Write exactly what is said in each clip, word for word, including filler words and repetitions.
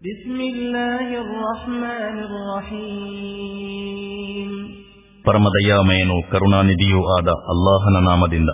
ಪರಮದಯಾಮಯನು ಕರುಣಾನಿಧಿಯೂ ಆದ ಅಲ್ಲಾಹನ ನಾಮದಿಂದ.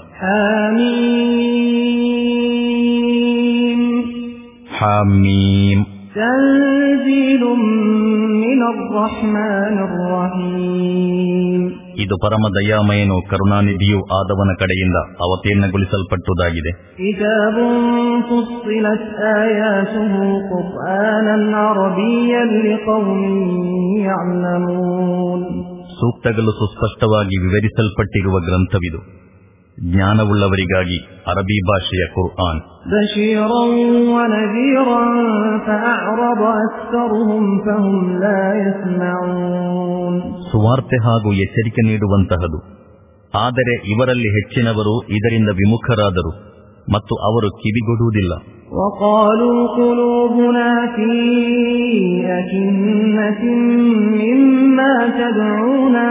ಹಾಮೀಮ್. ಹಾಮೀಮ್. ತನ್ಜೀಲುಂ ಮಿನರ್ ರಹ್ಮಾನಿರ್ ರಹೀಮ್. ಇದು ಪರಮದಯಾಮಯನು ಕರುಣಾನಿಧಿಯೂ ಆದವನ ಕಡೆಯಿಂದ ಅವತೀರ್ಣಗೊಳಿಸಲ್ಪಟ್ಟುದಾಗಿದೆ. ಕಿತಾಬುನ್ ಫುಸ್ಸಿಲತ್ ಆಯಾತುಹು ಖುರ್ಆನನ್ ಅರಬಿಯ್ಯನ್ ಲಿಕೌಮಿನ್ ಯಅಲಮೂನ್. ಸೂಕ್ತಗಳು ಸುಸ್ಪಷ್ಟವಾಗಿ ವಿವರಿಸಲ್ಪಟ್ಟಿರುವ ಗ್ರಂಥವಿದು, ಜ್ಞಾನವುಳ್ಳವರಿಗಾಗಿ ಅರಬಿ ಭಾಷೆಯ ಕುರ್ಆನ್. ಬಶೀರನ್ ವನದೀರನ್ ಫಅಅರದ ಅಕ್ಸರುಹುಂ ಫಹುಂ ಲಾ ಯಸ್ಮಊನ್. ಸುವಾರ್ತೆ ಹಾಗೂ ಎಚ್ಚರಿಕೆ ನೀಡುವಂತಹದು, ಆದರೆ ಇವರಲ್ಲಿ ಹೆಚ್ಚಿನವರು ಇದರಿಂದ ವಿಮುಖರಾದರು ಮತ್ತು ಅವರು ಕಿವಿಗೊಡುವುದಿಲ್ಲ. وقالوا قلوبنا في أكنة مما تدعونا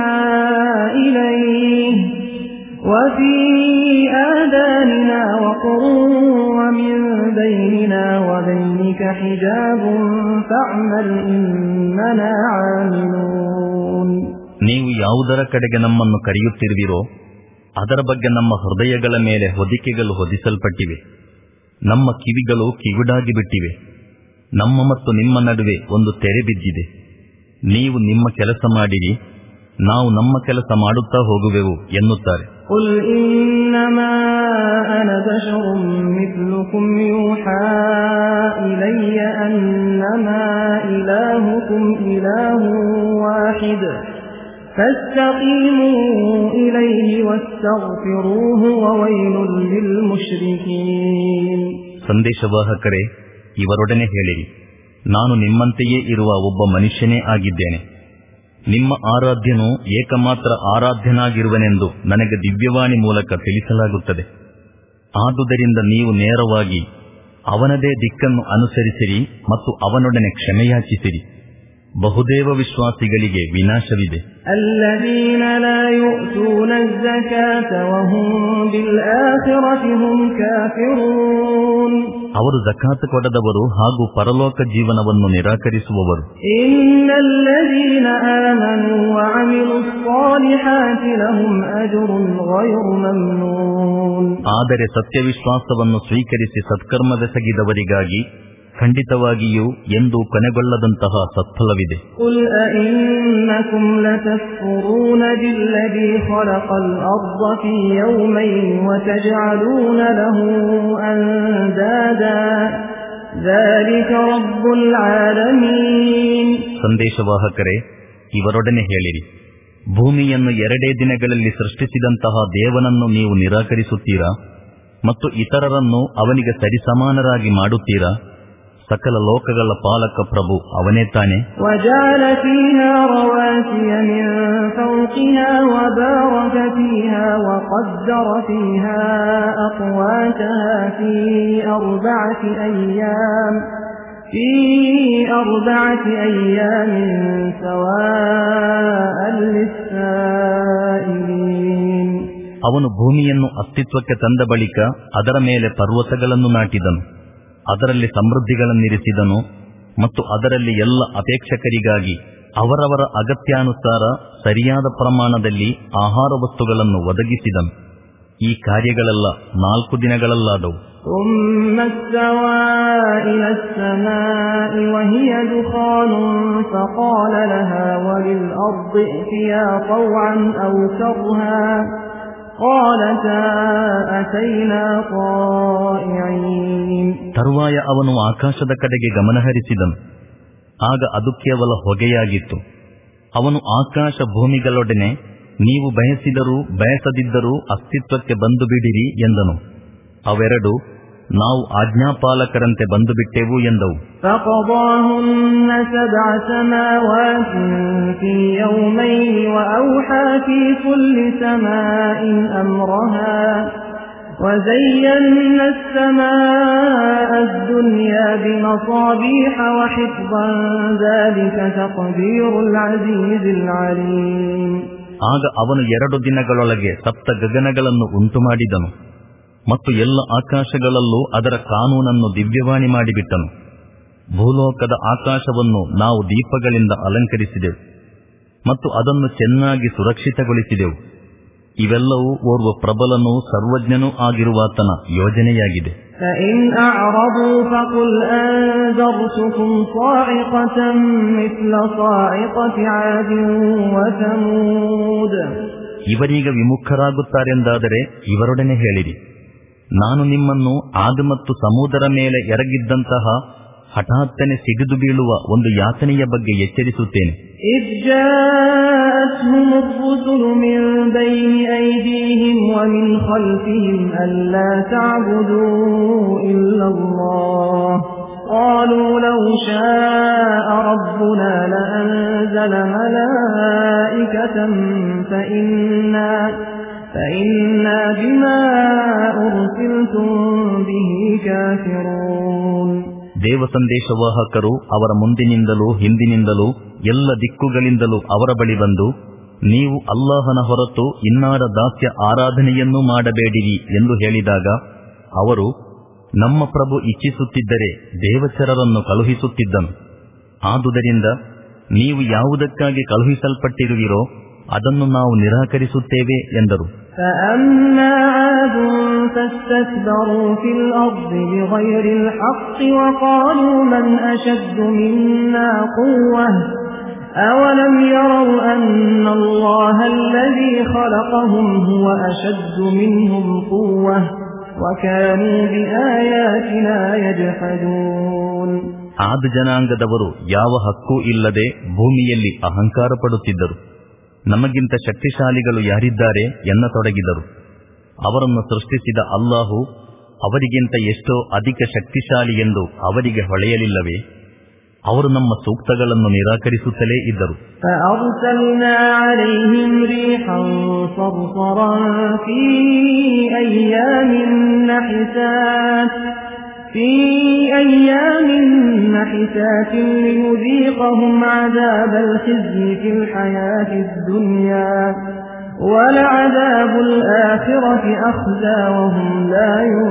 إليه وفي آذاننا وقر ومن بيننا وبينك حجاب فاعمل إننا عاملون. ನೀವು ಯಾವುದರ ಕಡೆಗೆ ನಮ್ಮನ್ನು ಕರೆಯುತ್ತಿರುವಿರೋ ಅದರ ಬಗ್ಗೆ ನಮ್ಮ ಹೃದಯಗಳ ಮೇಲೆ ಹೊದಿಕೆಗಳು ಹೊದಿಸಲ್ಪಟ್ಟಿವೆ, ನಮ್ಮ ಕಿವಿಗಳು ಕಿವಿಡಾಗಿ ಬಿಟ್ಟಿವೆ, ನಮ್ಮ ಮತ್ತು ನಿಮ್ಮ ನಡುವೆ ಒಂದು ತೆರೆ ಬಿದ್ದಿದೆ. ನೀವು ನಿಮ್ಮ ಕೆಲಸ ಮಾಡಿರಿ, ನಾವು ನಮ್ಮ ಕೆಲಸ ಮಾಡುತ್ತಾ ಹೋಗುವೆವು ಎನ್ನುತ್ತಾರೆ. قُلْ إِنَّمَا أَنَا بَشَرٌ مِثْلُكُمْ يُوحَى إِلَيَّ أَنَّمَا إِلَٰهُكُمْ إِلَٰهٌ وَاحِدٌ فَاسْتَقِيمُوا إِلَيْهِ وَاسْتَغْفِرُوهُ وَوَيْلٌ لِّلْمُشْرِكِينَ. ಸಂದೇಶವಾಹಕರೇ, ಇವರೊಡನೆ ಹೇಳಿರಿ, ನಾನು ನಿಮ್ಮಂತೆಯೇ ಇರುವ ಒಬ್ಬ ಮನುಷ್ಯನೇ ಆಗಿದ್ದೇನೆ. ನಿಮ್ಮ ಆರಾಧ್ಯನು ಏಕಮಾತ್ರ ಆರಾಧ್ಯನಾಗಿರುವನೆಂದು ನನಗೆ ದಿವ್ಯವಾಣಿ ಮೂಲಕ ತಿಳಿಸಲಾಗುತ್ತದೆ. ಆದುದರಿಂದ ನೀವು ನೇರವಾಗಿ ಅವನದೇ ದಿಕ್ಕನ್ನು ಅನುಸರಿಸಿರಿ ಮತ್ತು ಅವನೊಡನೆ ಕ್ಷಮೆಯಾಚಿಸಿರಿ. ಬಹುದೇವ ವಿಶ್ವಾಸಿಗಳಿಗೆ ವಿನಾಶವಿದೆ. الذين لا يؤتون الزكاة وهم بالآخرة هم كافرون. ಅವರು ಜಕಾತ್ ಕೊಡದವರು ಹಾಗೂ ಪರಲೋಕ ಜೀವನವನ್ನು ನಿರಾಕರಿಸುವವರು. إن الذين آمنوا وعملوا الصالحات لهم أجر غير ممنون. ಆದರೆ ಸತ್ಯವಿಶ್ವಾಸವನ್ನು ಸ್ವೀಕರಿಸಿ ಸತ್ಕರ್ಮವೆಸಗಿದವರಿಗಾಗಿ ಖಂಡಿತವಾಗಿಯೂ ಎಂದು ಕೊನೆಗೊಳ್ಳದಂತಹ ಸತ್ಫಲವಿದೆ. قُلْ أَإِنَّكُمْ لَتَكْفُرُونَ بِالَّذِي خَلَقَ الْأَرْضَ فِي يَوْمَيْنِ وَتَجْعَلُونَ لَهُ أَندَادًا ذَلِكَ رَبُّ الْعَالَمِينَ. ಸಂದೇಶವಾಹಕರೇ, ಇವರೊಡನೆ ಹೇಳಿರಿ, ಭೂಮಿಯನ್ನು ಎರಡೇ ದಿನಗಳಲ್ಲಿ ಸೃಷ್ಟಿಸಿದಂತಹ ದೇವನನ್ನು ನೀವು ನಿರಾಕರಿಸುತ್ತೀರಾ ಮತ್ತು ಇತರರನ್ನು ಅವನಿಗೆ ಸರಿಸಮಾನರಾಗಿ ಮಾಡುತ್ತೀರಾ? ಸಕಲ ಲೋಕಗಳ ಪಾಲಕ ಪ್ರಭು ಅವನೇ ತಾನೆ. وَجَعَلَ فِيهَا رَوَاسِيَ مِن فَوْقِهَا وَبَارَكَ فِيهَا وَقَدَّرَ فِيهَا أَقْوَاتَهَا فِي أَرْبَعَةِ أَيَّامٍ فِي أَرْبَعَةِ أَيَّامٍ سَوَاءً لِّلسَّائِلِينَ. ಅವನು ಭೂಮಿಯನ್ನು ಅಸ್ತಿತ್ವಕ್ಕೆ ತಂದ ಬಳಿಕ ಅದರ ಮೇಲೆ ಪರ್ವತಗಳನ್ನು ನಾಟಿದನು, ಅದರಲ್ಲಿ ಸಮೃದ್ಧಿಗಳನ್ನಿರಿಸಿದನು ಮತ್ತು ಅದರಲ್ಲಿ ಎಲ್ಲ ಅಪೇಕ್ಷಕರಿಗಾಗಿ ಅವರವರ ಅಗತ್ಯಾನುಸಾರ ಸರಿಯಾದ ಪ್ರಮಾಣದಲ್ಲಿ ಆಹಾರ ವಸ್ತುಗಳನ್ನು ಒದಗಿಸಿದನು. ಈ ಕಾರ್ಯಗಳೆಲ್ಲ ನಾಲ್ಕು ದಿನಗಳಲ್ಲಾದವು. ثُمَّ اسْتَوَى إِلَى السَّمَاءِ وَهِيَ دُخَانٌ فَقَالَ لَهَا وَلِلْأَرْضِ ائْتِيَا طَوْعًا أَوْ كَرْهًا قَالَتَا أَتَيْنَا طَائِعِينَ. ತರುವಾಯ ಅವನು ಆಕಾಶದ ಕಡೆಗೆ ಗಮನಹರಿಸಿದನು. ಆಗ ಅದು ಕೇವಲ ಹೊಗೆಯಾಗಿತ್ತು. ಅವನು ಆಕಾಶ ಭೂಮಿಗಳೊಡನೆ, ನೀವು ಬಯಸಿದರೂ ಬಯಸದಿದ್ದರೂ ಅಸ್ತಿತ್ವಕ್ಕೆ ಬಂದು ಬಿಡಿರಿ ಎಂದನು. ಅವೆರಡು, ನಾವು ಆಜ್ಞಾಪಾಲಕರಂತೆ ಬಂದು ಬಿಟ್ಟೆವು ಎಂದವು. فَقَضَاهُنَّ سَبْعَ سَمَاوَاتٍ فِي يَوْمَيْنِ وَأَوْحَى فِي كُلِّ سَمَاءٍ أَمْرَهَا وَزَيَّنَّا السَّمَاءَ الدُّنْيَا بِمَصَابِيحَ وَحِفْظًا ذَلِكَ تَقْدِيرُ الْعَزِيزِ الْعَلِيمِ. ಆಗ ಅವನು ಎರಡು ದಿನಗಳೊಳಗೆ ಸಪ್ತ ಗಗನಗಳನ್ನು ಉಂಟು ಮಾಡಿದನು ಮತ್ತು ಎಲ್ಲ ಆಕಾಶಗಳಲ್ಲೂ ಅದರ ಕಾನೂನನ್ನು ದಿವ್ಯವಾಣಿ ಮಾಡಿಬಿಟ್ಟನು. ಭೂಲೋಕದ ಆಕಾಶವನ್ನು ನಾವು ದೀಪಗಳಿಂದ ಅಲಂಕರಿಸಿದೆವು ಮತ್ತು ಅದನ್ನು ಚೆನ್ನಾಗಿ ಸುರಕ್ಷಿತಗೊಳಿಸಿದೆವು. ಇವೆಲ್ಲವೂ ಓರ್ವ ಪ್ರಬಲನೂ ಸರ್ವಜ್ಞನೂ ಆಗಿರುವಾತನ ಯೋಜನೆಯಾಗಿದೆ. فإن أعرضوا فقل أنذرتكم صاعقة مثل صاعقة عاد وثمود. ಇವರೀಗ ವಿಮುಖರಾಗುತ್ತಾರೆಂದಾದರೆ ಇವರೊಡನೆ ಹೇಳಿರಿ, ನಾನು ನಿಮ್ಮನ್ನು ಆದ್ ಮತ್ತು ಸಮುದರ ಮೇಲೆ ಎರಗಿದ್ದಂತಹ ಹಠಾತ್ತನೆ ಸಿಡಿದು ಬೀಳುವ ಒಂದು ಯಾತನೆಯ ಬಗ್ಗೆ ಎಚ್ಚರಿಸುತ್ತೇನೆ. إذ جاءتهم الرسل من بين أيديهم ومن خلفهم ألا تعبدوا إلا الله قالوا لو شاء ربنا لأنزل ملائكة فإنا فإنا بما أرسلتم به كافرون. ದೇವ ಸಂದೇಶವಾಹಕರು ಅವರ ಮುಂದಿನಿಂದಲೂ ಹಿಂದಿನಿಂದಲೂ ಎಲ್ಲ ದಿಕ್ಕುಗಳಿಂದಲೂ ಅವರ ಬಳಿ ಬಂದು, ನೀವು ಅಲ್ಲಾಹನ ಹೊರತು ಇನ್ನಾರ ದಾಸ್ಯ ಆರಾಧನೆಯನ್ನೂ ಮಾಡಬೇಡಿರಿ ಎಂದು ಹೇಳಿದಾಗ ಅವರು, ನಮ್ಮ ಪ್ರಭು ಇಚ್ಛಿಸುತ್ತಿದ್ದರೆ ದೇವಚರರನ್ನು ಕಳುಹಿಸುತ್ತಿದ್ದನು. ಆದುದರಿಂದ ನೀವು ಯಾವುದಕ್ಕಾಗಿ ಕಳುಹಿಸಲ್ಪಟ್ಟಿರುವಿರೋ ಅದನ್ನು ನಾವು ನಿರಾಕರಿಸುತ್ತೇವೆ ಎಂದರು. فأما عاد فاستكبروا في الأرض بغير الحق وقالوا من أشد منا قوة أولم يروا أن الله الذي خلقهم هو أشد منهم قوة وكانوا بآياتنا يجحدون. ಆದ ಜನಾಂಗದವರು ಯಾವ ಹಕ್ಕೂ ಇಲ್ಲದೆ ಭೂಮಿಯಲ್ಲಿ ಅಹಂಕಾರ ಪಡುತ್ತಿದ್ದರು. ನಮಗಿಂತ ಶಕ್ತಿಶಾಲಿಗಳು ಯಾರಿದ್ದಾರೆ ಎನ್ನತೊಡಗಿದರು. ಅವರನ್ನು ಸೃಷ್ಟಿಸಿದ ಅಲ್ಲಾಹು ಅವರಿಗಿಂತ ಎಷ್ಟೋ ಅಧಿಕ ಶಕ್ತಿಶಾಲಿ ಎಂದು ಅವರಿಗೆ ಹೊಳೆಯಲಿಲ್ಲವೇ? ಅವರು ನಮ್ಮ ಸೂಕ್ತಗಳನ್ನು ನಿರಾಕರಿಸುತ್ತಲೇ ಇದ್ದರು. فأرسلنا عليهم ريحا صرصرا في أيام نحسات في أيام نحسات لنذيقهم عذاب الخزي في الحياة الدنيا ولعذاب الآخرة أخزى وهم لا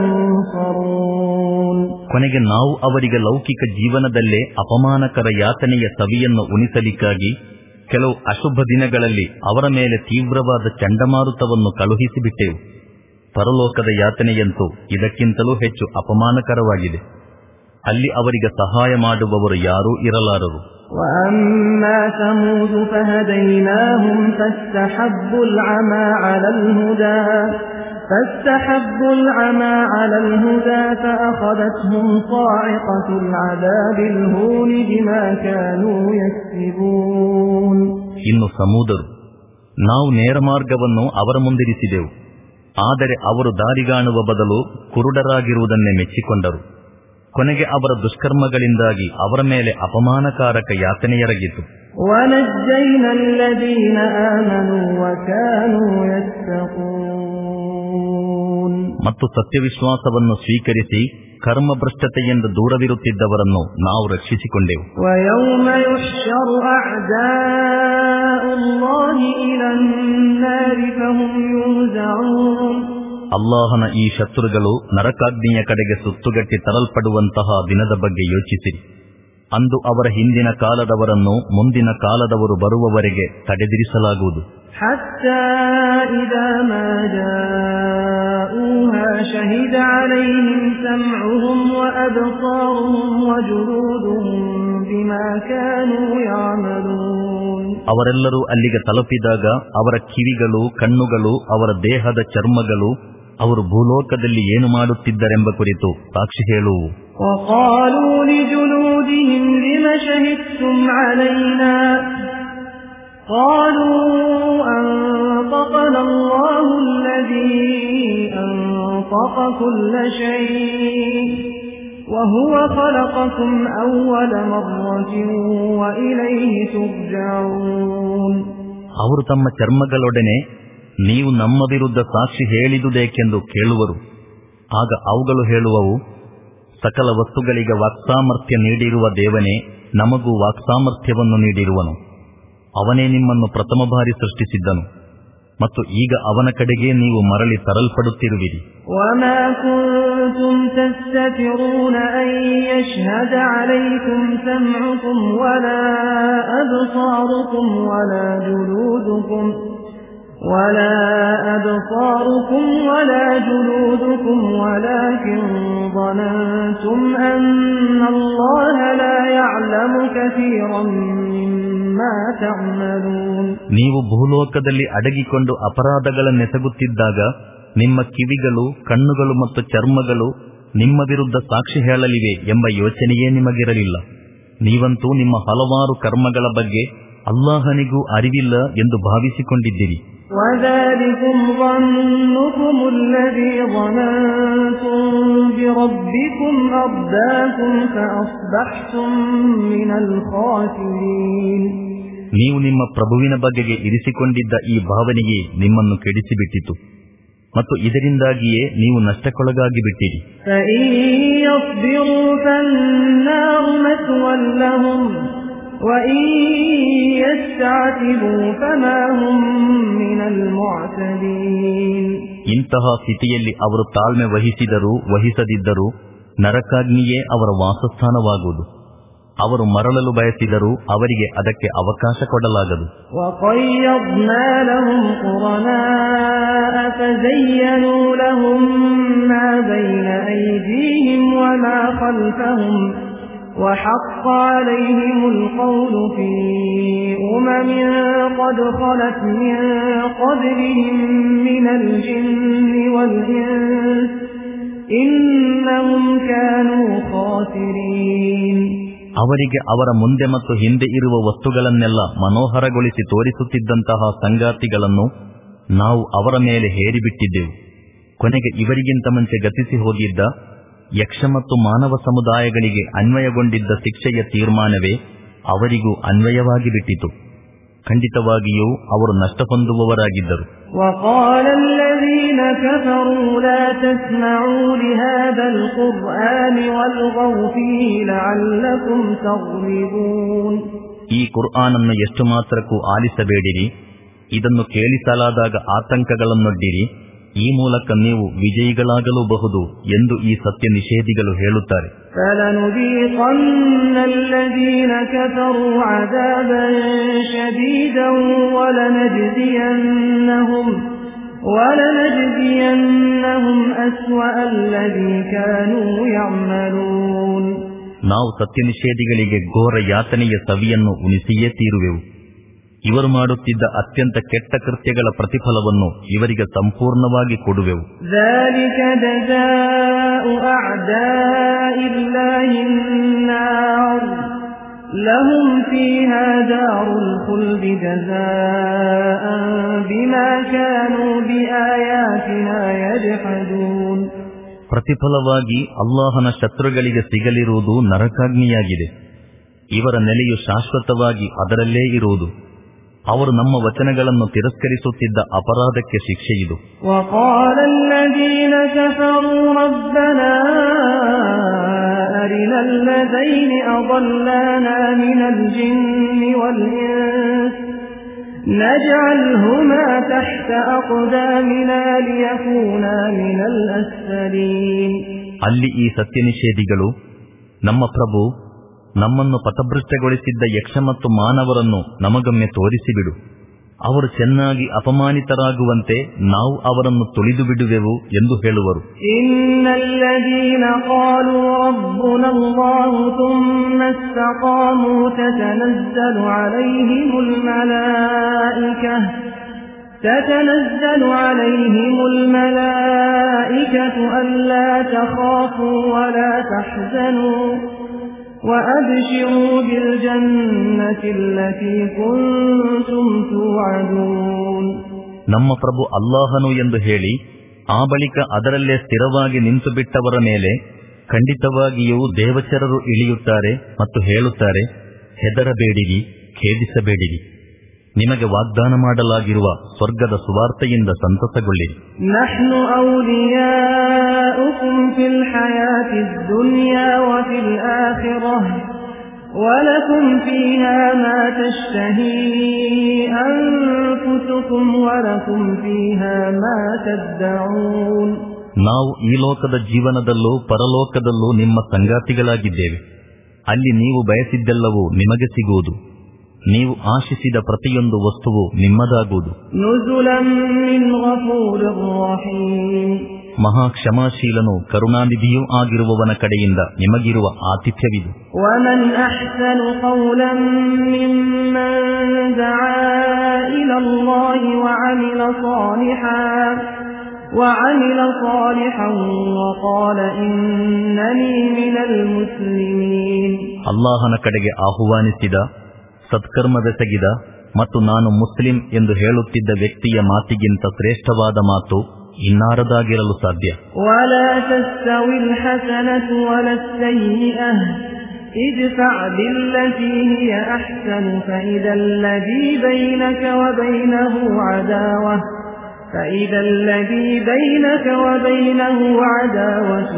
ينصرون. ಕೊನೆಗೆ ನಾವು ಅವರಿಗೆ ಲೌಕಿಕ ಜೀವನದಲ್ಲೇ ಅಪಮಾನಕರ ಯಾತನೆಯ ಸವಿಯನ್ನು ಉಣಿಸಲಿಕ್ಕಾಗಿ ಕೆಲವು ಅಶುಭ ದಿನಗಳಲ್ಲಿ ಅವರ ಮೇಲೆ ತೀವ್ರವಾದ ಚಂಡಮಾರುತವನ್ನು ಕಳುಹಿಸಿಬಿಟ್ಟೆವು. ಪರಲೋಕದ ಯಾತನೆಯಂತೂ ಇದಕ್ಕಿಂತಲೂ ಹೆಚ್ಚು ಅಪಮಾನಕರವಾಗಿದೆ. ಅಲ್ಲಿ ಅವರಿಗೆ ಸಹಾಯ ಮಾಡುವವರು ಯಾರೂ ಇರಲಾರರು. وَأَمَّا ثَمُودُ فَهَدَيْنَاهُمْ فَاسْتَحَبُّوا الْعَمَى عَلَى الْهُدَى فَاسْتَحَبُّوا الْعَمَى عَلَى الْهُدَى فَأَخَذَتْهُمْ صَاعِقَةُ الْعَذَابِ الْهُونِ بِمَا كَانُوا يَكْسِبُونَ. ಇನ್ನು ಸಮೂದರು, ನಾವು ನೇರ ಮಾರ್ಗವನ್ನು ಅವರ ಮುಂದಿರಿಸಿದೆವು. ಆದರೆ ಅವರು ದಾರಿಗಾಣುವ ಬದಲು ಕುರುಡರಾಗಿರುವುದನ್ನೇ ಮೆಚ್ಚಿಕೊಂಡರು. ಕೊನೆಗೆ ಅವರ ದುಷ್ಕರ್ಮಗಳಿಂದಾಗಿ ಅವರ ಮೇಲೆ ಅಪಮಾನಕಾರಕ ಯಾತನೆಯರಗಿತು. ಮತ್ತು ಸತ್ಯವಿಶ್ವಾಸವನ್ನು ಸ್ವೀಕರಿಸಿ ಕರ್ಮಭ್ರಷ್ಟತೆಯಿಂದ ದೂರವಿರುತ್ತಿದ್ದವರನ್ನು ನಾವು ರಕ್ಷಿಸಿಕೊಂಡೆವು. ಅಲ್ಲಾಹನ ಈ ಶತ್ರುಗಳು ನರಕಾಗ್ನಿಯ ಕಡೆಗೆ ಸುತ್ತುಗಟ್ಟಿ ತರಲ್ಪಡುವಂತಹ ದಿನದ ಬಗ್ಗೆ ಯೋಚಿಸಿರಿ. ಅಂದು ಅವರ ಹಿಂದಿನ ಕಾಲದವರನ್ನು ಮುಂದಿನ ಕಾಲದವರು ಬರುವವರೆಗೆ ತಡೆದಿರಿಸಲಾಗುವುದು. حتى إذا ما جاءوها شهد عليهم سمعهم وأبصارهم وجلودهم بما كانوا يعملون. ಅವರೆಲ್ಲರೂ ಅಲ್ಲಿಗೆ ತಲುಪಿದಾಗ ಅವರ ಕಿವಿಗಳು, ಕಣ್ಣುಗಳು, ಅವರ ದೇಹದ ಚರ್ಮಗಳು ಅವರು ಭೂಲೋಕದಲ್ಲಿ ಏನು ಮಾಡುತ್ತಿದ್ದರೆಂಬ ಕುರಿತು ಸಾಕ್ಷಿ ಹೇಳುವು. وقالوا لجلودهم لم شهدتم علينا قالوا أنطقنا الله الذي أنطق كل شيء وهو خلقكم أول مرة وإليه ترجعون. ಅವರು ತಮ್ಮ ಚರ್ಮಗಳೊಡನೆ ನೀವು ನಮ್ಮ ವಿರುದ್ಧ ಸಾಕ್ಷಿ ಹೇಳಿದುದೇಕೆಂದು ಕೇಳುವರು. ಆಗ ಅವುಗಳು ಹೇಳುವವು, ಸಕಲ ವಸ್ತುಗಳಿಗೆ ವಾಕ್ಸಾಮರ್ಥ್ಯ ನೀಡಿರುವ ದೇವನೇ ನಮಗೂ ವಾಕ್ಸಾಮರ್ಥ್ಯವನ್ನು ನೀಡಿರುವನು. ಅವನೇ ನಿಮ್ಮನ್ನು ಪ್ರಥಮ ಬಾರಿ ಸೃಷ್ಟಿಸಿದ್ದನು. ಮತ್ತು ಈಗ ಅವನ ಕಡೆಗೆ ನೀವು ಮರಳಿ ತರಲ್ಪಡುತ್ತಿರುವಿರಿ. وما كنتم تستترون أن يشهد عليكم سمعكم ولا أبصاركم ولا جلودكم ولا أبصاركم ولا جلودكم ولكن ظننتم أن الله لا يعلم كثيرا مما تعملون. ನೀವು ಭೂಲೋಕದಲ್ಲಿ ಅಡಗಿಕೊಂಡು ಅಪರಾಧಗಳನ್ನೆಸಗುತ್ತಿದ್ದಾಗ ನಿಮ್ಮ ಕಿವಿಗಳು, ಕಣ್ಣುಗಳು ಮತ್ತು ಚರ್ಮಗಳು ನಿಮ್ಮ ವಿರುದ್ಧ ಸಾಕ್ಷಿ ಹೇಳಲಿವೆ ಎಂಬ ಯೋಚನೆಯೇ ನಿಮಗಿರಲಿಲ್ಲ. ನೀವಂತೂ ನಿಮ್ಮ ಹಲವಾರು ಕರ್ಮಗಳ ಬಗ್ಗೆ ಅಲ್ಲಾಹನಿಗೂ ಅರಿವಿಲ್ಲ ಎಂದು ಭಾವಿಸಿಕೊಂಡಿದ್ದೀರಿ. وَذَلِكُمْ ظَنُّكُمُ الَّذِي ظَنَنْتُمْ بِرَبِّكُمْ أَرْدَاكُمْ فَأَصْبَحْتُمْ مِنَ الْخَاسِرِينَ. ನೀವು ನಿಮ್ಮ ಪ್ರಭುವಿನ ಬಗೆಗೆ ಇರಿಸಿಕೊಂಡಿದ್ದ ಈ ಭಾವನೆಯೇ ನಿಮ್ಮನ್ನು ಕೆಡಿಸಿಬಿಟ್ಟಿತು ಮತ್ತು ಇದರಿಂದಾಗಿಯೇ ನೀವು ನಷ್ಟಕ್ಕೊಳಗಾಗಿ ಬಿಟ್ಟಿರಿ. فَإِن يَصْبِرُوا فَالنَّارُ مَثْوًى لَّهُمْ وَإِن يَسْتَعْتِبُوا فَمَا هُم مِّنَ الْمُعْتَبِينَ. ಇಂತಹ ಸ್ಥಿತಿಯಲ್ಲಿ ಅವರು ತಾಳ್ಮೆ ವಹಿಸಿದರೂ ವಹಿಸದಿದ್ದರೂ ನರಕಾಗ್ನಿಯೇ ಅವರ ವಾಸಸ್ಥಾನವಾಗುವುದು. ಅವರು ಮರಳಲು ಬಯಸಿದರೂ ಅವರಿಗೆ ಅದಕ್ಕೆ ಅವಕಾಶ ಕೊಡಲಾಗದು. وَقَيَّضْنَا لَهُمْ قُرَنَاءَ فَزَيَّنُوا لَهُم مَّا بَيْنَ أَيْدِيهِمْ وَمَا خَلْفَهُمْ وَحَقَّ عَلَيْهِمُ الْقَوْلُ فِي أُمَمٍ قَدْ خَلَتْ مِن قَبْلِهِم مِّنَ الْجِنِّ وَالْإِنسِ إِنَّهُمْ كَانُوا خَاسِرِينَ. ಅವರಿಗೆ ಅವರ ಮುಂದೆ ಮತ್ತು ಹಿಂದೆ ಇರುವ ವಸ್ತುಗಳನ್ನೆಲ್ಲ ಮನೋಹರಗೊಳಿಸಿ ತೋರಿಸುತ್ತಿದ್ದಂತಹ ಸಂಗಾತಿಗಳನ್ನು ನಾವು ಅವರ ಮೇಲೆ ಹೇರಿಬಿಟ್ಟಿದ್ದೆವು. ಕೊನೆಗೆ ಇವರಿಗಿಂತ ಮುಂಚೆ ಗತಿಸಿ ಹೋಗಿದ್ದ ಯಕ್ಷ ಮತ್ತು ಮಾನವ ಸಮುದಾಯಗಳಿಗೆ ಅನ್ವಯಗೊಂಡಿದ್ದ ಶಿಕ್ಷೆಯ ತೀರ್ಮಾನವೇ ಅವರಿಗೂ ಅನ್ವಯವಾಗಿ ಬಿಟ್ಟಿತು. ಖಂಡಿತವಾಗಿಯೂ ಅವರು ನಷ್ಟ ಹೊಂದುವವರಾಗಿದ್ದರು. وَقَالَ الَّذِينَ كَفَرُوا لَا تَسْمَعُوا لِهَذَا الْقُرْآنِ وَالْغَوْا فِيهِ لَعَلَّكُمْ تَغْلِبُونَ. ಈ ಕುರ್ಆನನ್ನು ಎಷ್ಟು ಮಾತ್ರಕ್ಕೂ ಆಲಿಸಬೇಡಿರಿ, ಇದನ್ನು ಕೇಳಿಸಲಾದಾಗ ಆತಂಕಗಳನ್ನೊಡ್ಡಿರಿ, ಈ ಮೂಲಕ ನೀವು ವಿಜಯಿಗಳಾಗಲೂಬಹುದು ಎಂದು ಈ ಸತ್ಯ ನಿಷೇಧಿಗಳು ಹೇಳುತ್ತಾರೆ. فَلَنُذِيقَنَّ الَّذِينَ كَفَرُوا عَذَابًا شَدِيدًا وَلَنَجْزِيَنَّهُمْ وَلَنَجْزِيَنَّهُمْ أَسْوَأَ الَّذِي كَانُوا يَعْمَلُونَ. ನಾವು ಸತ್ಯ ನಿಷೇಧಿಗಳಿಗೆ ಘೋರ ಯಾತನೆಯ ಸವಿಯನ್ನು ಉಣಿಸಿಯೇ ತೀರುವೆವು. ಇವರು ಮಾಡುತ್ತಿದ್ದ ಅತ್ಯಂತ ಕೆಟ್ಟ ಕೃತ್ಯಗಳ ಪ್ರತಿಫಲವನ್ನು ಇವರಿಗೆ ಸಂಪೂರ್ಣವಾಗಿ ಕೊಡುವೆವು. ذَلِكَ جَزَاءُ أَعْدَاءِ اللَّهِ النَّارُ لَهُمْ فِيهَا دَارُ الْخُلْدِ جَزَاءً بِمَا كَانُوا بِآيَاتِنَا يَجْحَدُونَ. ಪ್ರತಿಫಲವಾಗಿ ಅಲ್ಲಾಹನ ಶತ್ರುಗಳಿಗೆ ಸಿಗಲಿರುವುದು ನರಕಾಗ್ನಿಯಾಗಿದೆ. ಇವರ ನೆಲೆಯು ಶಾಶ್ವತವಾಗಿ ಅದರಲ್ಲೇ ಇರುವುದು. ಅವರು ನಮ್ಮ ವಚನಗಳನ್ನು ತಿರಸ್ಕರಿಸುತ್ತಿದ್ದ ಅಪರಾಧಕ್ಕೆ ಶಿಕ್ಷೆಯಿದು. وَقَالَ الَّذِينَ كَفَرُوا رَبَّنَا أَرِنَا الَّذَيْنِ أَضَلَّانَا مِنَ الْجِنِّ وَالْإِنسِ نَجْعَلْهُمَا تَحْتَ أَقْدَامِنَا لِيَكُونَا مِنَ الْأَسْفَلِينَ. ಅಲ್ಲಿ ಈ ಸತ್ಯ ನಿಷೇಧಿಗಳು, ನಮ್ಮ ಪ್ರಭು, ನಮ್ಮನ್ನು ಪಥಭ್ರಷ್ಟಗೊಳಿಸಿದ್ದ ಯಕ್ಷ ಮತ್ತು ಮಾನವರನ್ನು ನಮಗೊಮ್ಮೆ ತೋರಿಸಿಬಿಡು. ಅವರು ಚೆನ್ನಾಗಿ ಅಪಮಾನಿತರಾಗುವಂತೆ ನಾವು ಅವರನ್ನು ತುಳಿದು ಬಿಡುವೆವು ಎಂದು ಹೇಳುವರು. ಇನ್ನಲ್ಲದೀನ قالوا ربنا الله ثم استقاموا تتنزل عليهم الملائكة تتنزل عليهم الملائكة ألا تخافوا ولا تحزنوا وأبشروا بالجنة التي كنتم توعدون. ನಮ್ಮ ಪ್ರಭು ಅಲ್ಲಾಹನು ಎಂದು ಹೇಳಿ ಆ ಬಳಿಕ ಅದರಲ್ಲೇ ಸ್ಥಿರವಾಗಿ ನಿಂತು ಬಿಟ್ಟವರ ಮೇಲೆ ಖಂಡಿತವಾಗಿಯೂ ದೇವಚರರು ಇಳಿಯುತ್ತಾರೆ ಮತ್ತು ಹೇಳುತ್ತಾರೆ, ಹೆದರಬೇಡಿರಿ, ಖೇದಿಸಬೇಡಿರಿ, ನಿಮಗೆ ವಾಗ್ದಾನ ಮಾಡಲಾಗಿರುವ ಸ್ವರ್ಗದ ಸುವಾರ್ತೆಯಿಂದ ಸಂತಸಗೊಳ್ಳಿರಿ. ನಹ್ನು ಔಲಿಯಾಉಕುಂ ಫಿಲ್ ಹಯಾತಿದ್ ದುನ್ಯಾ ವ ಫಿಲ್ ಆಖಿರಹ وَلَكُمْ فِيهَا مَا تَشْتَهِي أَنفُسُكُمْ وَلَكُمْ فِيهَا مَا تَدَّعُونَ. ನಾವು ಈ ಲೋಕದ ಜೀವನದಲ್ಲೂ ಪರಲೋಕದಲ್ಲೂ ನಿಮ್ಮ ಸಂಗಾತಿಗಳಾಗಿದ್ದೇವೆ. ಅಲ್ಲಿ ನೀವು ಬಯಸಿದ್ದೆಲ್ಲವೂ ನಿಮಗೆ ಸಿಗುವುದು. ನೀವು ಆಶಿಸಿದ ಪ್ರತಿಯೊಂದು ವಸ್ತುವು ನಿಮ್ಮದಾಗುವುದು. ನುಜುಲನ್ ಮಿನ್ ಗಫೂರಿರ್ ರಹೀಮ್. ಮಹಾ ಕ್ಷಮಾಶೀಲನು ಕರುಣಾನಿಧಿಯೂ ಆಗಿರುವವನ ಕಡೆಯಿಂದ ನಿಮಗಿರುವ ಆತಿಥ್ಯವಿದು. ವಮನ್ ಅಹ್ಸನು ಕೌಲನ್ ಮಿಮ್ಮನ್ ದಆ ಇಲಲ್ಲಾಹಿ ವಅಮಿಲ ಸಾಲಿಹನ್ وعمل صالحا وقال إنني من المسلمين. ಅಲ್ಲಾಹನ ಕಡೆಗೆ ಆಹ್ವಾನಿಸಿದ, ಸತ್ಕರ್ಮವೆಸಗಿದ ಮತ್ತು ನಾನು ಮುಸ್ಲಿಂ ಎಂದು ಹೇಳುತ್ತಿದ್ದ ವ್ಯಕ್ತಿಯ ಮಾತಿಗಿಂತ ಶ್ರೇಷ್ಠವಾದ ಮಾತು ಇನ್ನಾರದಾಗಿರಲು ಸಾಧ್ಯ. ولا تستوي الحسنة ولا السيئة ادفع بالتي هي أحسن فإذا الذي بينك وبينه عداوة فإذا الذي بينك وبينه عداوة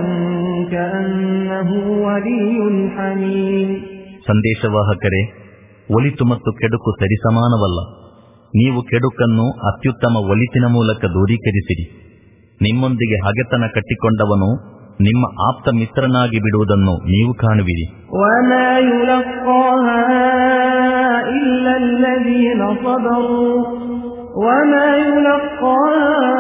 كأنه ولي حميم. ಸಂದೇಶವಾಹಕರೇ, ಒಳಿತು ಮತ್ತು ಕೆಡುಕು ಸರಿಸಮಾನವಲ್ಲ. ನೀವು ಕೆಡುಕನ್ನು ಅತ್ಯುತ್ತಮ ಒಳಿತಿನ ಮೂಲಕ ದೂರೀಕರಿಸಿರಿ. ನಿಮ್ಮೊಂದಿಗೆ ಹಗೆತನ ಕಟ್ಟಿಕೊಂಡವನು ನಿಮ್ಮ ಆಪ್ತ ಮಿತ್ರನಾಗಿ ಬಿಡುವುದನ್ನು ನೀವು ಕಾಣುವಿರಿ. وَمَا يُلَقَّاهَا إِلَّا الَّذِينَ صَبَرُوا وَمَا يُلَقَّاهَا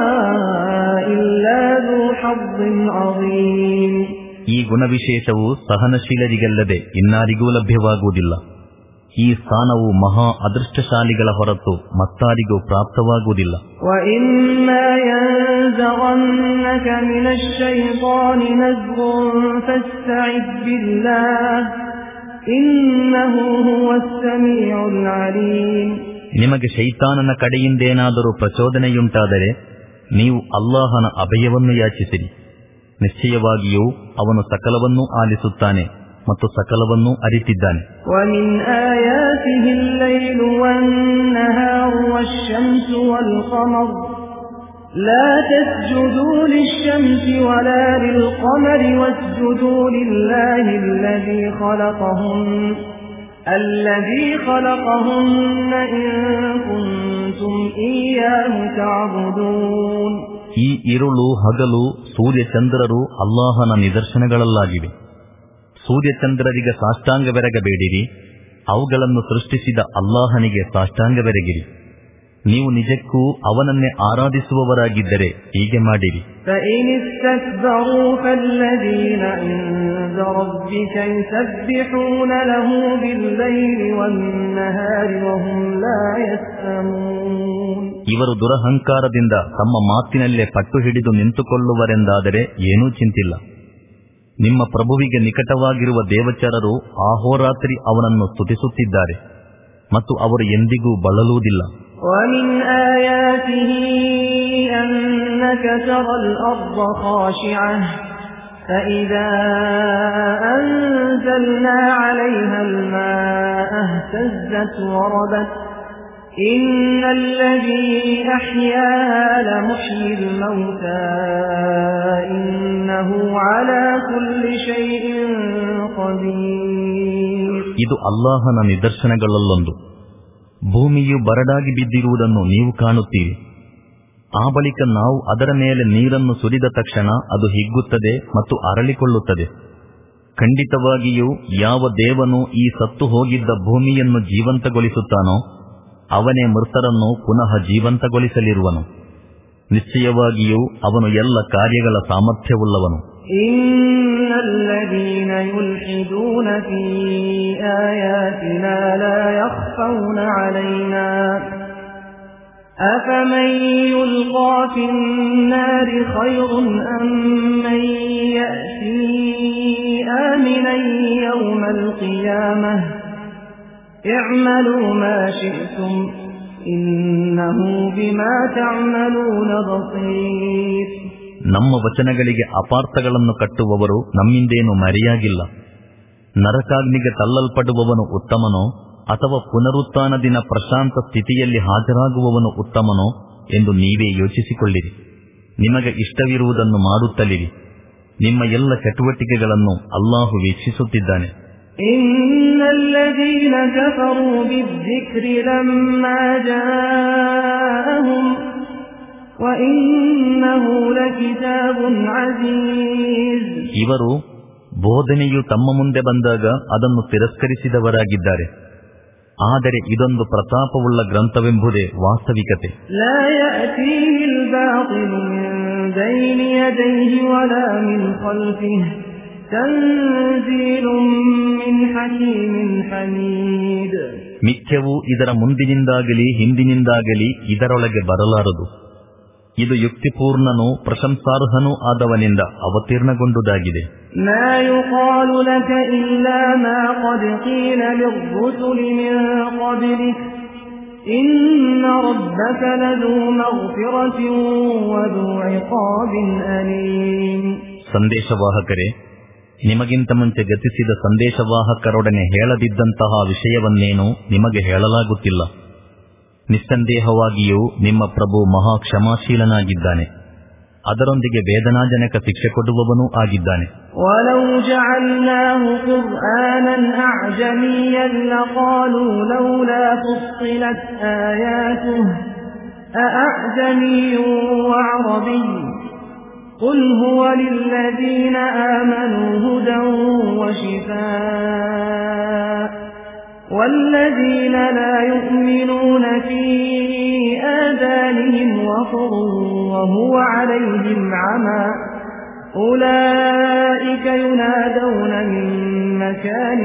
إِلَّا ذُو حَظٍّ عَظِيمٍ. ಈ ಗುಣವಿಶೇಷವು ಸಹನಶೀಲರಿಗಲ್ಲದೆ ಇನ್ನಾರಿಗೂ ಲಭ್ಯವಾಗುವುದಿಲ್ಲ. ಈ ಸ್ಥಾನವು ಮಹಾ ಅದೃಷ್ಟಶಾಲಿಗಳ ಹೊರತು ಮತ್ತಾರಿಗೂ ಪ್ರಾಪ್ತವಾಗುವುದಿಲ್ಲ. وَإِمَّا يَنزَغَنَّكَ مِنَ الشَّيْطَانِ نَزْغٌ فَاسْتَعِذْ بِاللَّهِ إِنَّهُ هُوَ السَّمِيعُ الْعَلِيمُ. ನಿಮಗೆ ಶೈತಾನನ ಕಡೆಯಿಂದೇನಾದರೂ ಪ್ರಚೋದನೆಯುಂಟಾದರೆ ನೀವು ಅಲ್ಲಾಹನ ಅಭಯವನ್ನು ಯಾಚಿಸಿರಿ. ನಿಶ್ಚಯವಾಗಿಯೂ ಅವನು ಸಕಲವನ್ನೂ ಆಲಿಸುತ್ತಾನೆ ಮತ್ತು ಸಕಲವನ್ನೂ ಅರಿತಿದ್ದಾನೆ. وَمِنْ آيَاتِهِ اللَّيْلُ وَالنَّهَارُ وَالشَّمْسُ وَالْقَمَرُ لَا تَسْجُدُوا لِلشَّمْسِ وَلَا لِلْقَمَرِ وَاسْجُدُوا لِلَّهِ الَّذِي خَلَقَهُنَّ الَّذِي خَلَقَهُنَّ إِن كُنتُمْ إِيَّاهُ تَعْبُدُونَ. ಈ ಇರುಳು ಹಗಲು ಸೂರ್ಯಚಂದ್ರರು ಅಲ್ಲಾಹನ ನಿದರ್ಶನಗಳಲ್ಲಾಗಿವೆ. ಸೂರ್ಯಚಂದ್ರರಿಗೆ ಸಾಷ್ಟಾಂಗವೆರಗಬೇಡಿರಿ, ಅವುಗಳನ್ನು ಸೃಷ್ಟಿಸಿದ ಅಲ್ಲಾಹನಿಗೆ ಸಾಷ್ಟಾಂಗವೆರಗಿರಿ. ನೀವು ನಿಜಕ್ಕೂ ಅವನನ್ನೇ ಆರಾಧಿಸುವವರಾಗಿದ್ದರೆ ಹೀಗೆ ಮಾಡಿರಿ. فَإِنِ اسْتَكْبَرُوا فَالَّذِينَ عِندَ رَبِّكَ يُسَبِّحُونَ لَهُ بِاللَّيْلِ وَالنَّهَارِ وَهُمْ لَا يَسْأَمُونَ. ಇವರು ದುರಹಂಕಾರದಿಂದ ತಮ್ಮ ಮಾತಿನಲ್ಲೇ ಪಟ್ಟು ಹಿಡಿದು ನಿಂತುಕೊಳ್ಳುವರೆಂದಾದರೆ ಏನೂ ಚಿಂತಿಲ್ಲ. ನಿಮ್ಮ ಪ್ರಭುವಿಗೆ ನಿಕಟವಾಗಿರುವ ದೇವಚರರು ಆಹೋರಾತ್ರಿ ಅವನನ್ನು ಸ್ತುತಿಸುತ್ತಿದ್ದಾರೆ ಮತ್ತು ಅವರು ಎಂದಿಗೂ ಬಳಲುವುದಿಲ್ಲ. وَمِنْ آيَاتِهِ أَنَّكَ تَرَى الْأَرْضَ خَاشِعَةً فَإِذَا أَنزَلْنَا عَلَيْهَا الْمَاءَ اهْتَزَّتْ وَرَبَتْ إِنَّ الَّذِي أَحْيَاهَا لَمُحْيِي الْمَوْتَى إِنَّهُ عَلَى كُلِّ شَيْءٍ قَدِيرٌ. ಇದು ಅಲ್ಲಾಹನ ನಿದರ್ಶನಗಳಲ್ಲೊಂದು. ಭೂಮಿಯು ಬರಡಾಗಿ ಬಿದ್ದಿರುವುದನ್ನು ನೀವು ಕಾಣುತ್ತೀರಿ. ಆ ಬಳಿಕ ನಾವು ಅದರ ಮೇಲೆ ನೀರನ್ನು ಸುರಿದ ತಕ್ಷಣ ಅದು ಹಿಗ್ಗುತ್ತದೆ ಮತ್ತು ಅರಳಿಕೊಳ್ಳುತ್ತದೆ. ಖಂಡಿತವಾಗಿಯೂ ಯಾವ ದೇವನು ಈ ಸತ್ತು ಹೋಗಿದ್ದ ಭೂಮಿಯನ್ನು ಜೀವಂತಗೊಳಿಸುತ್ತಾನೋ ಅವನೇ ಮೃತರನ್ನು ಪುನಃ ಜೀವಂತಗೊಳಿಸಲಿರುವನು. ನಿಶ್ಚಯವಾಗಿಯೂ ಅವನು ಎಲ್ಲ ಕಾರ್ಯಗಳ ಸಾಮರ್ಥ್ಯವುಳ್ಳವನು. إِنَّ الَّذِينَ يُلْحِدُونَ فِي آيَاتِنَا لَا يَخْفَوْنَ عَلَيْنَا أَفَمَن يُلْقَى فِي النَّارِ خَيْرٌ أَم مَّن يَأْتِي آمِنًا يَوْمَ الْقِيَامَةِ اعْمَلُوا مَا شِئْتُمْ إِنَّهُ بِمَا تَعْمَلُونَ بَصِيرٌ. ನಮ್ಮ ವಚನಗಳಿಗೆ ಅಪಾರ್ಥಗಳನ್ನು ಕಟ್ಟುವವರು ನಮ್ಮಿಂದೇನು ಮರೆಯಾಗಿಲ್ಲ. ನರಕಾಗ್ನಿಗೆ ತಳ್ಳಲ್ಪಡುವವನು ಉತ್ತಮನೋ ಅಥವಾ ಪುನರುತ್ಥಾನ ದಿನ ಪ್ರಶಾಂತ ಸ್ಥಿತಿಯಲ್ಲಿ ಹಾಜರಾಗುವವನು ಉತ್ತಮನೋ ಎಂದು ನೀವೇ ಯೋಚಿಸಿಕೊಳ್ಳಿರಿ. ನಿಮಗೆ ಇಷ್ಟವಿರುವುದನ್ನು ಮಾಡುತ್ತಲಿರಿ. ನಿಮ್ಮ ಎಲ್ಲ ಚಟುವಟಿಕೆಗಳನ್ನು ಅಲ್ಲಾಹು ವೀಕ್ಷಿಸುತ್ತಿದ್ದಾನೆ. إن الذين كفروا بالذكر لما جاءهم وإنه لكتاب عزيز. ಇವರು ಬೋಧನೆಯು ತಮ್ಮ ಮುಂದೆ ಬಂದಾಗ ಅದನ್ನು ತಿರಸ್ಕರಿಸಿದವರಾಗಿದ್ದಾರೆ. ಆದರೆ ಇದೊಂದು ಪ್ರತಾಪವುಳ್ಳ ಗ್ರಂಥವೆಂಬುದೇ ವಾಸ್ತವಿಕತೆ. ಲಾ ಯಅತೀಹಿ ಅಲ್-ಬಾತಿಲು ಮಿನ್ ಬೈನಿ ಯದೈಹಿ ವಲಾ ಮಿನ್ ಖಲ್ಫಿಹಿ ತನ್ಜೀಲುಂ ಮಿನ್ ಹಕೀಮಿನ್ ಹಮೀದ್. ಮಿಥ್ಯವು ಇದರ ಮುಂದಿನಿಂದಾಗಲಿ ಹಿಂದಿನಿಂದಾಗಲಿ ಇದರೊಳಗೆ ಬರಲಾರದು. ಇದು ಯುಕ್ತಿಪೂರ್ಣನೂ ಪ್ರಶಂಸಾರ್ಹನೂ ಆದವನಿಂದ ಅವತೀರ್ಣಗೊಂಡುದಾಗಿದೆ. ಮಾ ಯುಕಾಲು ಲಕ ಇಲ್ಲಾ ಮಾ ಖದ್ ಕೀಲ ಲಿರ್-ರುಸುಲಿ ಮಿನ್ क़ಬ್ಲಿಕ್ ಇನ್ನ ರಬ್ಬಕ ಲದೂ ಮಗ್ಫಿರತಿನ್ ವದೂ ಇक़ಾಬಿನ್ ಅಲೀಮ್. ಸಂದೇಶವಾಹಕರೇ, ನಿಮಗಿಂತ ಮುಂಚೆ ಗತಿಸಿದ ಸಂದೇಶವಾಹಕರೊಡನೆ ಹೇಳದಿದ್ದಂತಹ ವಿಷಯವನ್ನೇನೂ ನಿಮಗೆ ಹೇಳಲಾಗುತ್ತಿಲ್ಲ. ನಿಸ್ಸಂದೇಹವಾಗಿಯೂ ನಿಮ್ಮ ಪ್ರಭು ಮಹಾ ಕ್ಷಮಾಶೀಲನಾಗಿದ್ದಾನೆ, ಅದರೊಂದಿಗೆ ವೇದನಾಜನಕ ಶಿಕ್ಷೆ ಕೊಡುವವನೂ ಆಗಿದ್ದಾನೆ. ವಲೌ ಜಅಲ್ನಾಹು ಕುರ್ಆನನ್ ಅಅಜಮಿಯ್ಯನ್ ಲಕಾಲೂ ಲೌಲಾ ಫುಸ್ಸಿಲತ್ ಆಯಾತುಹು ಅಅಜಮಿಯ್ಯುನ್ ವಅರಬಿಯ್ಯುನ್ قل هو للذين آمنوا هدى وشفاء والذين لا يؤمنون في آذانهم وقر وهو عليهم عمى أولئك ينادون من مكان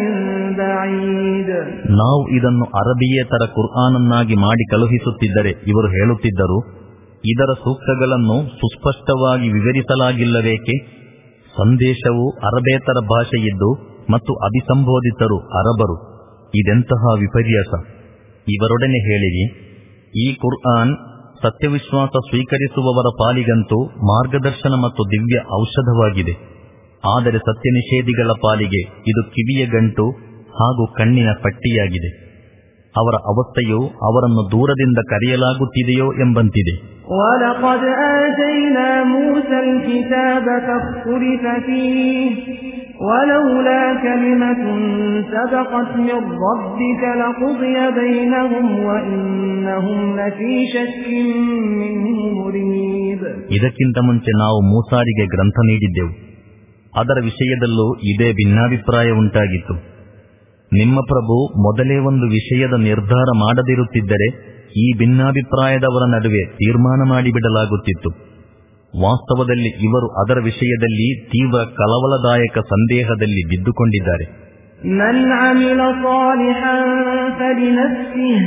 بعيد. ನಾವು ಇದನ್ನು ಅರಬಿಯೇತರ ಕುರ್ಆನನ್ನಾಗಿ ಮಾಡಿ ಕಳುಹಿಸುತ್ತಿದ್ದರೆ ಇವರು ಹೇಳುತ್ತಿದ್ದರು, ಇದರ ಸೂಕ್ತಗಳನ್ನು ಸುಸ್ಪಷ್ಟವಾಗಿ ವಿವರಿಸಲಾಗಿಲ್ಲವೇಕೆ? ಸಂದೇಶವು ಅರಬೇತರ ಭಾಷೆಯಿದ್ದು ಮತ್ತು ಅಭಿಸಂಬೋಧಿತರು ಅರಬರು. ಇದೆಂತಹ ವಿಪರ್ಯಾಸ! ಇವರೊಡನೆ ಹೇಳಿರಿ, ಈ ಕುರ್ಆನ್ ಸತ್ಯವಿಶ್ವಾಸ ಸ್ವೀಕರಿಸುವವರ ಪಾಲಿಗಂತೂ ಮಾರ್ಗದರ್ಶನ ಮತ್ತು ದಿವ್ಯ ಔಷಧವಾಗಿದೆ. ಆದರೆ ಸತ್ಯ ನಿಷೇಧಿಗಳ ಪಾಲಿಗೆ ಇದು ಕಿವಿಯ ಗಂಟು ಹಾಗೂ ಕಣ್ಣಿನ ಪಟ್ಟಿಯಾಗಿದೆ. ಅವರ ಅವಸ್ಥೆಯು ಅವರನ್ನು ದೂರದಿಂದ ಕರೆಯಲಾಗುತ್ತಿದೆಯೋ ಎಂಬಂತಿದೆ. وَلَقَدْ آتَيْنَا مُوسَى الْكِتَابَ فَاخْتُلِفَ فِيهِ وَلَوْلَا كَلِمَةٌ سَبَقَتْ مِنْ رَبِّكَ لَقُضِيَ بَيْنَهُمْ وَإِنَّهُمْ لَفِي شَكٍّ مِنْهُ مُرِيبٍ. ಇದಕ್ಕಿಂತ ಮುಂಚೆ ನಾವು ಮೂಸಾರಿಗೆ ಗ್ರಂಥ ನೀಡಿದ್ದೆವು. ಅದರ ವಿಷಯದಲ್ಲೂ ಇದೇ ಭಿನ್ನಾಭಿಪ್ರಾಯ ಉಂಟಾಗಿತ್ತು. ನಿಮ್ಮ ಪ್ರಭು ಮೊದಲೇ ಒಂದು ವಿಷಯದ ನಿರ್ಧಾರ ಮಾಡದಿರುತ್ತಿದ್ದರೆ ಈ ಭಿನ್ನಾಭಿಪ್ರಾಯದವರ ನಡುವೆ ತೀರ್ಮಾನ ಮಾಡಿಬಿಡಲಾಗುತ್ತಿತ್ತು. ವಾಸ್ತವದಲ್ಲಿ ಇವರು ಅದರ ವಿಷಯದಲ್ಲಿ ತೀವ್ರ ಕಳವಳದಾಯಕ ಸಂದೇಹದಲ್ಲಿ ಬಿದ್ದುಕೊಂಡಿದ್ದಾರೆ. ಮನ್ ಅಮಿಲ ಸಾಲಿಹನ್ ಫಲಿನಫ್ಸಿಹಿ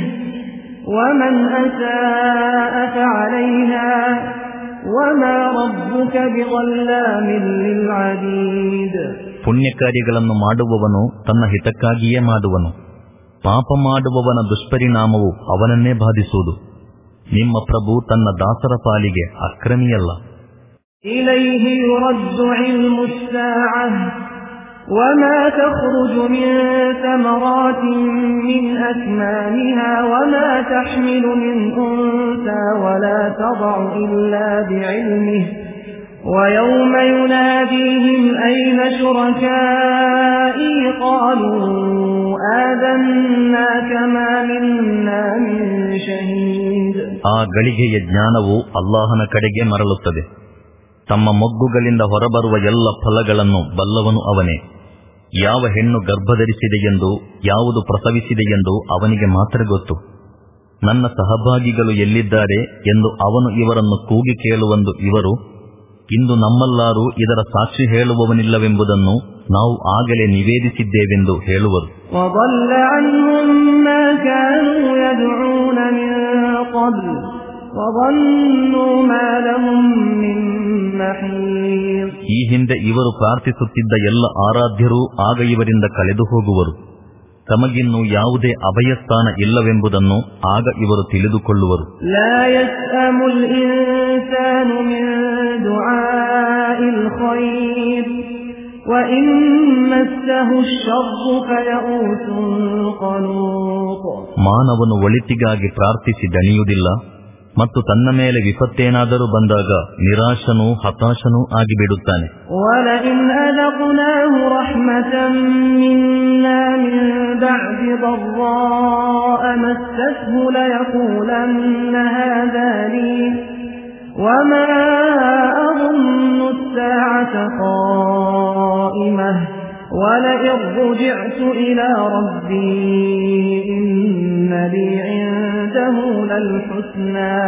ವಮನ್ ಅಸಾಅ ಫಅಲೈಹಾ ವಮಾ ರಬ್ಬುಕ ಬಿظಲ್ಲಾಮಿನ್ ಲಿಲ್ಅಬೀದ್. ಪುಣ್ಯ ಕಾರ್ಯಗಳನ್ನು ಮಾಡುವವನು ತನ್ನ ಹಿತಕ್ಕಾಗಿಯೇ ಮಾಡುವನು. ಪಾಪ ಮಾಡುವವನ ದುಷ್ಪರಿಣಾಮವು ಅವನನ್ನೇ ಬಾಧಿಸುವುದು. ನಿಮ್ಮ ಪ್ರಭು ತನ್ನ ದಾಸರ ಪಾಲಿಗೆ ಅಕ್ರಮಿಯಲ್ಲ. ಇಲೈಹಿ ಯುರದ್ದು ಇಲ್ಮು ಸ್ಸಾಅಹ ವಮಾ ತಖ್ರುಜು ಮಿನ್ ಥಮರಾತಿನ್ ಮಿನ್ ಅಕ್ಮಾಮಿಹಾ ವಮಾ ತಹ್ಮಿಲು ಮಿನ್ ಉನ್ಸಾ ವಲಾ ತದഉ ಇಲ್ಲಾ ಬಿಇಲ್ಮಿಹಿ وَيَوْمَ يُنَادِيهِمْ أَيْنَ شُرَكَائِي قَالُوا آذَنَّاكَ مَا مِنَّا مِنْ شَهِيدٍ. ಆ ಗಳಿಗೆಯ ಜ್ಞಾನವು ಅಲ್ಲಾಹನ ಕಡೆಗೆ ಮರಳುತ್ತದೆ. ತಮ್ಮ ಮೊಗ್ಗುಗಳಿಂದ ಹೊರಬರುವ ಎಲ್ಲ ಫಲಗಳನ್ನು ಬಲ್ಲವನು ಅವನೇ. ಯಾವ ಹೆಣ್ಣು ಗರ್ಭಧರಿಸಿದೆಯೆಂದು, ಯಾವುದು ಪ್ರಸವಿಸಿದೆಯೆಂದು ಅವನಿಗೆ ಮಾತ್ರ ಗೊತ್ತು. ನನ್ನ ಸಹಭಾಗಿಗಳು ಎಲ್ಲಿದ್ದಾರೆ ಎಂದು ಅವನು ಇವರನ್ನು ಕೂಗಿ ಕೇಳುವಂದು ಇವರು, ಇಂದು ನಮ್ಮಲ್ಲಾರೂ ಇದರ ಸಾಕ್ಷಿ ಹೇಳುವವನಿಲ್ಲವೆಂಬುದನ್ನು ನಾವು ಆಗಲೇ ನಿವೇದಿಸಿದ್ದೇವೆಂದು ಹೇಳುವರು. ಈ ಹಿಂದೆ ಇವರು ಪ್ರಾರ್ಥಿಸುತ್ತಿದ್ದ ಎಲ್ಲ ಆರಾಧ್ಯರೂ ಆಗ ಇವರಿಂದ ಕಳೆದು ಹೋಗುವರು. ತಮಗಿನ್ನು ಯಾವುದೇ ಅಭಯಸ್ಥಾನ ಇಲ್ಲವೆಂಬುದನ್ನು ಆಗ ಇವರು ತಿಳಿದುಕೊಳ್ಳುವರು. ಮಾನವನು ಒಳಿತಿಗಾಗಿ ಪ್ರಾರ್ಥಿಸಿ ದಣಿಯುವುದಿಲ್ಲ, ಮತ್ತು ತನ್ನ ಮೇಲೆ ವಿಪತ್ತೇನಾದರೂ ಬಂದಾಗ ನಿರಾಶನೂ ಹತಾಶನೂ ಆಗಿಬಿಡುತ್ತಾನೆ. وَلَئِنْ أَذَقْنَاهُ رَحْمَةً مِنَّا مِنْ بَعْدِ ضَرَّاءٍ مَسَّتْهُ لَيَقُولَنَّ هَذَا لِي وَمَا أَظُنُّ السَّاعَةَ قَائِمَةً وَلَئِنْ رُجِعْتُ إِلَى رَبِّي إِنَّ لِي عِندَهُ لَلْحُسْنَى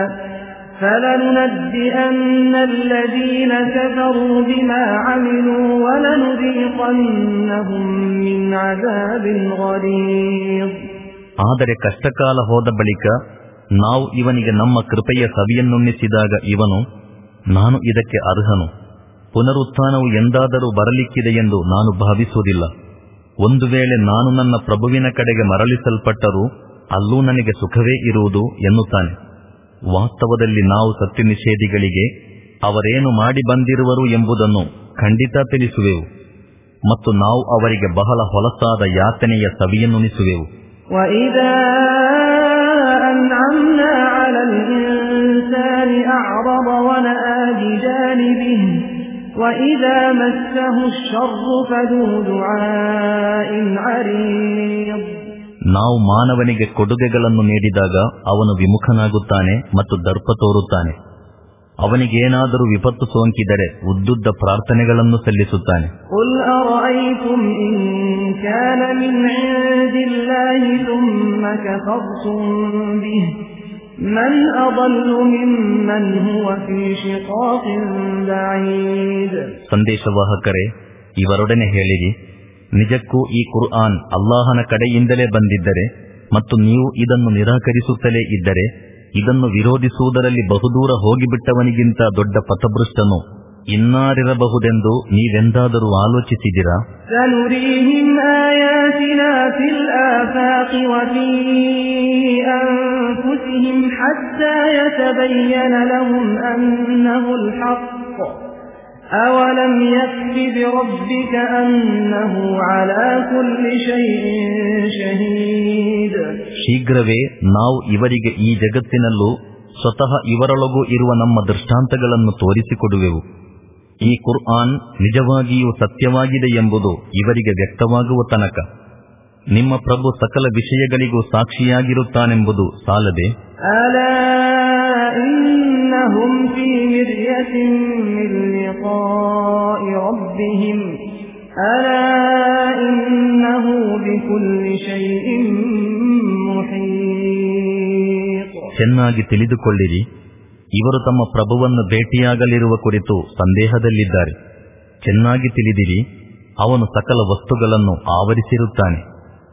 فَلَنُنَبِّئَنَّ الَّذِينَ كَفَرُوا بِمَا عَمِلُوا وَلَنُذِيقَنَّهُم مِّنْ عَذَابٍ غَلِيظٍ. ಆದರೆ ಕಷ್ಟಕಾಲ ಹೋದ ಬಳಿಕ ನಾವು ಇವನಿಗೆ ನಮ್ಮ ಕೃಪೆಯ ಸವಿಯನ್ನುಣ್ಣಿಸಿದಾಗ ಇವನು, ನಾನು ಇದಕ್ಕೆ ಅರ್ಹನು, ಪುನರುತ್ಥಾನವು ಎಂದಾದರೂ ಬರಲಿಕ್ಕಿದೆ ಎಂದು ನಾನು ಭಾವಿಸುವುದಿಲ್ಲ. ಒಂದು ವೇಳೆ ನಾನು ನನ್ನ ಪ್ರಭುವಿನ ಕಡೆಗೆ ಮರಳಿಸಲ್ಪಟ್ಟರೂ ಅಲ್ಲೂ ನನಗೆ ಸುಖವೇ ಇರುವುದು ಎನ್ನುತ್ತಾನೆ. ವಾಸ್ತವದಲ್ಲಿ ನಾವು ಸತ್ಯ ನಿಷೇಧಿಗಳಿಗೆ ಅವರೇನು ಮಾಡಿ ಬಂದಿರುವರು ಎಂಬುದನ್ನು ಖಂಡಿತ ತಿಳಿಸುವೆವು ಮತ್ತು ನಾವು ಅವರಿಗೆ ಬಹಳ ಹೊಲಸಾದ ಯಾತನೆಯ ಸವಿಯನ್ನುಣಿಸುವೆವು. وَإِذَا أَنْعَمْنَا عَلَى الْإِنسَانِ أَعْرَضَ وَنَأَىٰ بِجَانِبِهِ وَإِذَا مَسَّهُ الشَّرُّ فَذُو دُعَاءٍ عَرِيضٍ. ನಾವು ಮಾನವನಿಗೆ ಕೊಡುಗೆಗಳನ್ನು ನೀಡಿದಾಗ ಅವನು ವಿಮುಖನಾಗುತ್ತಾನೆ ಮತ್ತು ದರ್ಪ ತೋರುತ್ತಾನೆ. ಅವನಿಗೇನಾದರೂ ವಿಪತ್ತು ಸೋಂಕಿದರೆ ಉದ್ದುದ್ದ ಪ್ರಾರ್ಥನೆಗಳನ್ನು ಸಲ್ಲಿಸುತ್ತಾನೆ. قُلْ أَرَأَيْتُمْ إِنْ كَانَ مِنْ عِنْدِ اللَّهِ ثُمَّ كَفَرْتُمْ بِهِ مَنْ أَضَلُّ مِمَّنْ هُوَ فِي شِقَاقٍ بَعِيدٍ. ಸಂದೇಶವಾಹಕರೇ, ಇವರೊಡನೆ ಹೇಳಿರಿ, ನಿಜಕ್ಕೂ ಈ ಕುರ್ಆನ್ ಅಲ್ಲಾಹನ ಕಡೆಯಿಂದಲೇ ಬಂದಿದ್ದರೆ ಮತ್ತು ನೀವು ಇದನ್ನು ನಿರಾಕರಿಸುತ್ತಲೇ ಇದ್ದರೆ ಇದನ್ನು ವಿರೋಧಿಸುವುದರಲ್ಲಿ ಬಹುದೂರ ಹೋಗಿಬಿಟ್ಟವನಿಗಿಂತ ದೊಡ್ಡ ಪಥಭೃಷ್ಟನು ಇನ್ನಾರಿರಬಹುದೆಂದು ನೀವೆಂದಾದರೂ ಆಲೋಚಿಸಿದಿರಾ? سَنُرِيهِمْ آيَاتِنَا فِي الْآفَاقِ وَفِي أَنفُسِهِمْ حَتَّى يَتَبَيَّنَ لَهُمْ أَنَّهُ الْحَقُّ أَوَلَمْ يَكْفِ بِرَبِّكَ أَنَّهُ عَلَى كُلِّ شَيْءٍ شَهِيدٌ. ಶೀಘ್ರವೇ ನಾವು ಇವರಿಗೆ ಈ ಜಗತ್ತಿನಲ್ಲೂ ಸ್ವತಃ ಇವರೊಳಗೂ ಇರುವ ನಮ್ಮ ದೃಷ್ಟಾಂತಗಳನ್ನು ತೋರಿಸಿಕೊಡುವೆವು. ಈ ಕುರ್ಆನ್ ನಿಜವಾಗಿಯೂ ಸತ್ಯವಾಗಿದೆ ಎಂಬುದು ಇವರಿಗೆ ವ್ಯಕ್ತವಾಗುವ ತನಕ ನಿಮ್ಮ ಪ್ರಭು ಸಕಲ ವಿಷಯಗಳಿಗೂ ಸಾಕ್ಷಿಯಾಗಿರುತ್ತಾನೆಂಬುದು ಸಾಲದೆ. ಅಲಾ ಇನ್ನಹುಂ ಫೀ ಮಿರ್ಯತಿನ್ ಮಿನ್ ಲಿಕಾಇ ರಬ್ಬಿಹಿಂ ಅಲಾ ಇನ್ನಹು ಬಿಕುಲ್ಲಿ ಶೈಇನ್ ಮುಹೀತ್. ಚೆನ್ನಾಗಿ ತಿಳಿದುಕೊಳ್ಳಿರಿ, ಇವರು ತಮ್ಮ ಪ್ರಭುವನ್ನು ಭೇಟಿಯಾಗಲಿರುವ ಕುರಿತು ಸಂದೇಹದಲ್ಲಿದ್ದಾರೆ. ಚೆನ್ನಾಗಿ ತಿಳಿದಿರಿ, ಅವನು ಸಕಲ ವಸ್ತುಗಳನ್ನು ಆವರಿಸಿರುತ್ತಾನೆ.